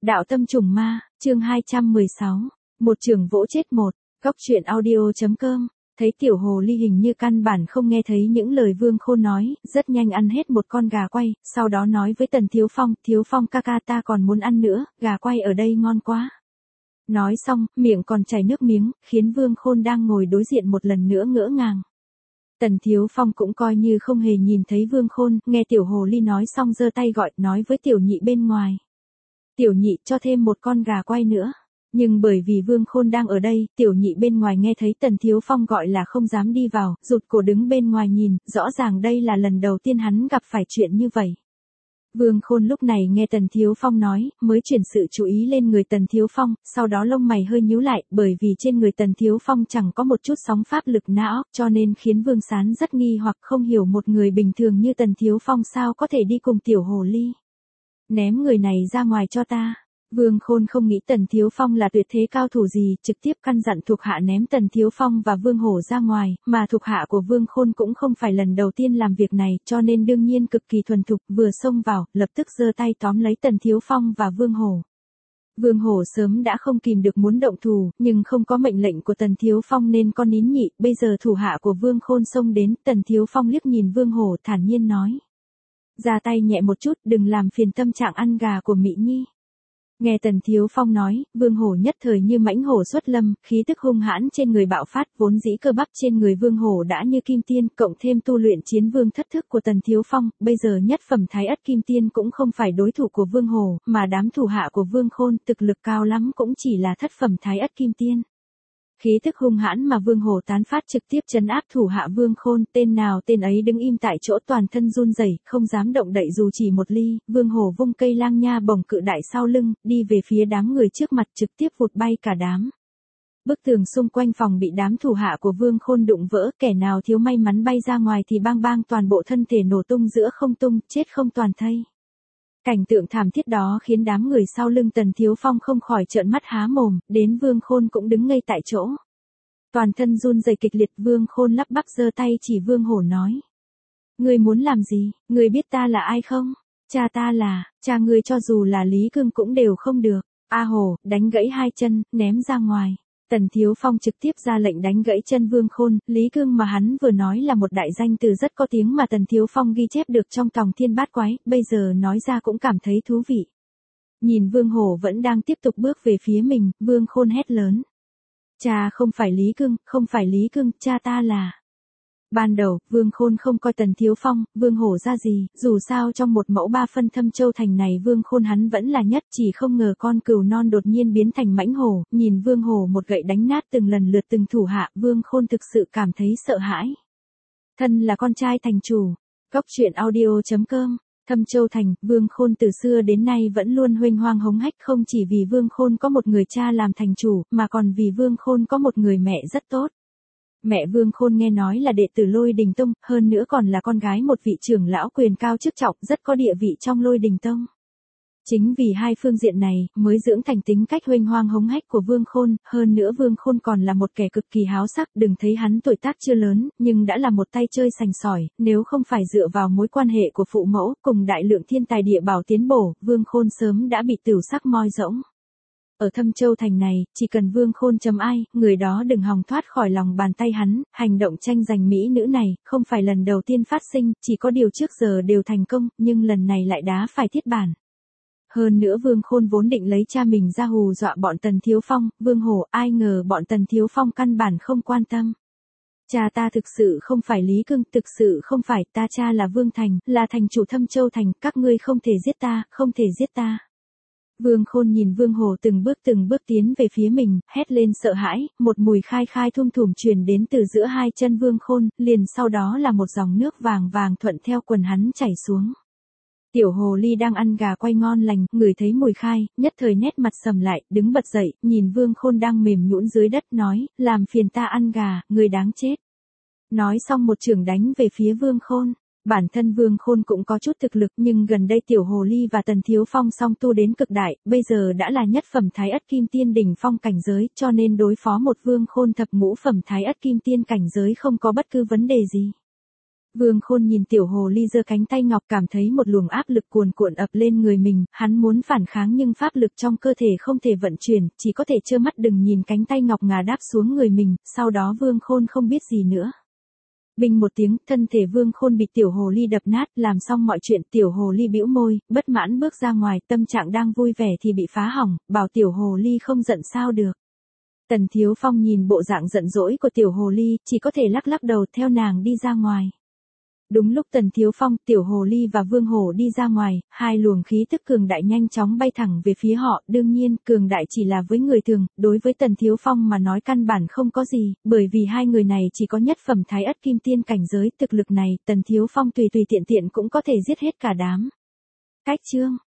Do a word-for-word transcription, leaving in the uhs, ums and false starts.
Đạo tâm trùng ma, chương hai trăm mười sáu. Một trường vỗ chết một. Góc truyện audio.com. Thấy tiểu hồ ly hình như căn bản không nghe thấy những lời Vương Khôn nói, rất nhanh ăn hết một con gà quay, sau đó nói với Tần Thiếu Phong, Thiếu Phong ca ca ta còn muốn ăn nữa, gà quay ở đây ngon quá. Nói xong, miệng còn chảy nước miếng, khiến Vương Khôn đang ngồi đối diện một lần nữa ngỡ ngàng. Tần Thiếu Phong cũng coi như không hề nhìn thấy Vương Khôn, nghe tiểu hồ ly nói xong giơ tay gọi, nói với tiểu nhị bên ngoài. Tiểu nhị cho thêm một con gà quay nữa. Nhưng bởi vì Vương Khôn đang ở đây, tiểu nhị bên ngoài nghe thấy Tần Thiếu Phong gọi là không dám đi vào, rụt cổ đứng bên ngoài nhìn, rõ ràng đây là lần đầu tiên hắn gặp phải chuyện như vậy. Vương Khôn lúc này nghe Tần Thiếu Phong nói, mới chuyển sự chú ý lên người Tần Thiếu Phong, sau đó lông mày hơi nhíu lại, bởi vì trên người Tần Thiếu Phong chẳng có một chút sóng pháp lực não, cho nên khiến Vương Sán rất nghi hoặc không hiểu một người bình thường như Tần Thiếu Phong sao có thể đi cùng tiểu hồ ly. Ném người này ra ngoài cho ta. Vương Khôn không nghĩ Tần Thiếu Phong là tuyệt thế cao thủ gì, trực tiếp căn dặn thuộc hạ ném Tần Thiếu Phong và Vương Hổ ra ngoài, mà thuộc hạ của Vương Khôn cũng không phải lần đầu tiên làm việc này, cho nên đương nhiên cực kỳ thuần thục, vừa xông vào, lập tức giơ tay tóm lấy Tần Thiếu Phong và Vương Hổ. Vương Hổ sớm đã không kìm được muốn động thủ, nhưng không có mệnh lệnh của Tần Thiếu Phong nên con nín nhị, bây giờ thủ hạ của Vương Khôn xông đến, Tần Thiếu Phong liếc nhìn Vương Hổ thản nhiên nói. Ra tay nhẹ một chút, đừng làm phiền tâm trạng ăn gà của Mỹ Nhi. Nghe Tần Thiếu Phong nói, Vương Hổ nhất thời như mãnh hổ xuất lâm, khí tức hung hãn trên người bạo phát, vốn dĩ cơ bắp trên người Vương Hổ đã như kim tiên, cộng thêm tu luyện chiến vương thất thức của Tần Thiếu Phong, bây giờ nhất phẩm thái ất kim tiên cũng không phải đối thủ của Vương Hổ, mà đám thủ hạ của Vương Khôn, thực lực cao lắm cũng chỉ là thất phẩm thái ất kim tiên. Khí tức hung hãn mà Vương Hổ tán phát trực tiếp trấn áp thủ hạ Vương Khôn, tên nào tên ấy đứng im tại chỗ toàn thân run rẩy, không dám động đậy dù chỉ một ly. Vương Hổ vung cây lang nha bổng cự đại sau lưng, đi về phía đám người trước mặt trực tiếp vụt bay cả đám. Bức tường xung quanh phòng bị đám thủ hạ của Vương Khôn đụng vỡ, kẻ nào thiếu may mắn bay ra ngoài thì bang bang toàn bộ thân thể nổ tung giữa không tung, chết không toàn thây. Cảnh tượng thảm thiết đó khiến đám người sau lưng Tần Thiếu Phong không khỏi trợn mắt há mồm, đến Vương Khôn cũng đứng ngây tại chỗ. Toàn thân run rẩy kịch liệt, Vương Khôn lắp bắp giơ tay chỉ Vương Hổ nói. Ngươi muốn làm gì, ngươi biết ta là ai không? Cha ta là, cha ngươi cho dù là Lý Cương cũng đều không được. A Hổ, đánh gãy hai chân, ném ra ngoài. Tần Thiếu Phong trực tiếp ra lệnh đánh gãy chân Vương Khôn, Lý Cương mà hắn vừa nói là một đại danh từ rất có tiếng mà Tần Thiếu Phong ghi chép được trong Tòng Thiên Bát Quái, bây giờ nói ra cũng cảm thấy thú vị. Nhìn Vương Hổ vẫn đang tiếp tục bước về phía mình, Vương Khôn hét lớn. Cha không phải Lý Cương, không phải Lý Cương, cha ta là... Ban đầu, Vương Khôn không coi Tần Thiếu Phong, Vương Hổ ra gì, dù sao trong một mẫu ba phân Thâm Châu Thành này Vương Khôn hắn vẫn là nhất, chỉ không ngờ con cừu non đột nhiên biến thành mãnh hổ, nhìn Vương Hổ một gậy đánh nát từng lần lượt từng thủ hạ, Vương Khôn thực sự cảm thấy sợ hãi. Thân là con trai thành chủ, góc truyện audio.com. Thâm Châu Thành, Vương Khôn từ xưa đến nay vẫn luôn huênh hoang hống hách, không chỉ vì Vương Khôn có một người cha làm thành chủ, mà còn vì Vương Khôn có một người mẹ rất tốt. Mẹ Vương Khôn nghe nói là đệ tử Lôi Đình Tông, hơn nữa còn là con gái một vị trưởng lão quyền cao chức trọng, rất có địa vị trong Lôi Đình Tông. Chính vì hai phương diện này, mới dưỡng thành tính cách huênh hoang hống hách của Vương Khôn, hơn nữa Vương Khôn còn là một kẻ cực kỳ háo sắc, đừng thấy hắn tuổi tác chưa lớn, nhưng đã là một tay chơi sành sỏi, nếu không phải dựa vào mối quan hệ của phụ mẫu, cùng đại lượng thiên tài địa bảo tiến bổ, Vương Khôn sớm đã bị tửu sắc moi rỗng. Ở Thâm Châu Thành này, chỉ cần Vương Khôn chấm ai, người đó đừng hòng thoát khỏi lòng bàn tay hắn, hành động tranh giành mỹ nữ này, không phải lần đầu tiên phát sinh, chỉ có điều trước giờ đều thành công, nhưng lần này lại đá phải thiết bản. Hơn nữa Vương Khôn vốn định lấy cha mình ra hù dọa bọn Tần Thiếu Phong, Vương Hổ, ai ngờ bọn Tần Thiếu Phong căn bản không quan tâm. Cha ta thực sự không phải Lý Cương, thực sự không phải, ta cha là Vương Thành, là thành chủ Thâm Châu Thành, các ngươi không thể giết ta, không thể giết ta. Vương Khôn nhìn Vương Hổ từng bước từng bước tiến về phía mình, hét lên sợ hãi, một mùi khai khai thum thủm truyền đến từ giữa hai chân Vương Khôn, liền sau đó là một dòng nước vàng vàng thuận theo quần hắn chảy xuống. Tiểu hồ ly đang ăn gà quay ngon lành, ngửi thấy mùi khai, nhất thời nét mặt sầm lại, đứng bật dậy, nhìn Vương Khôn đang mềm nhũn dưới đất nói, làm phiền ta ăn gà, người đáng chết. Nói xong một chưởng đánh về phía Vương Khôn. Bản thân Vương Khôn cũng có chút thực lực nhưng gần đây tiểu hồ ly và Tần Thiếu Phong song tu đến cực đại, bây giờ đã là nhất phẩm thái ất kim tiên đỉnh phong cảnh giới, cho nên đối phó một Vương Khôn thập ngũ phẩm thái ất kim tiên cảnh giới không có bất cứ vấn đề gì. Vương Khôn nhìn tiểu hồ ly giơ cánh tay ngọc cảm thấy một luồng áp lực cuồn cuộn ập lên người mình, hắn muốn phản kháng nhưng pháp lực trong cơ thể không thể vận chuyển, chỉ có thể trơ mắt đừng nhìn cánh tay ngọc ngà đáp xuống người mình, sau đó Vương Khôn không biết gì nữa. Bình một tiếng, thân thể Vương Khôn bị tiểu hồ ly đập nát, làm xong mọi chuyện, tiểu hồ ly bĩu môi, bất mãn bước ra ngoài, tâm trạng đang vui vẻ thì bị phá hỏng, bảo tiểu hồ ly không giận sao được. Tần Thiếu Phong nhìn bộ dạng giận dỗi của tiểu hồ ly, chỉ có thể lắc lắc đầu theo nàng đi ra ngoài. Đúng lúc Tần Thiếu Phong, tiểu hồ ly và Vương Hổ đi ra ngoài, hai luồng khí tức cường đại nhanh chóng bay thẳng về phía họ, đương nhiên, cường đại chỉ là với người thường, đối với Tần Thiếu Phong mà nói căn bản không có gì, bởi vì hai người này chỉ có nhất phẩm thái ất kim tiên cảnh giới, thực lực này, Tần Thiếu Phong tùy tùy tiện tiện cũng có thể giết hết cả đám. Cách chương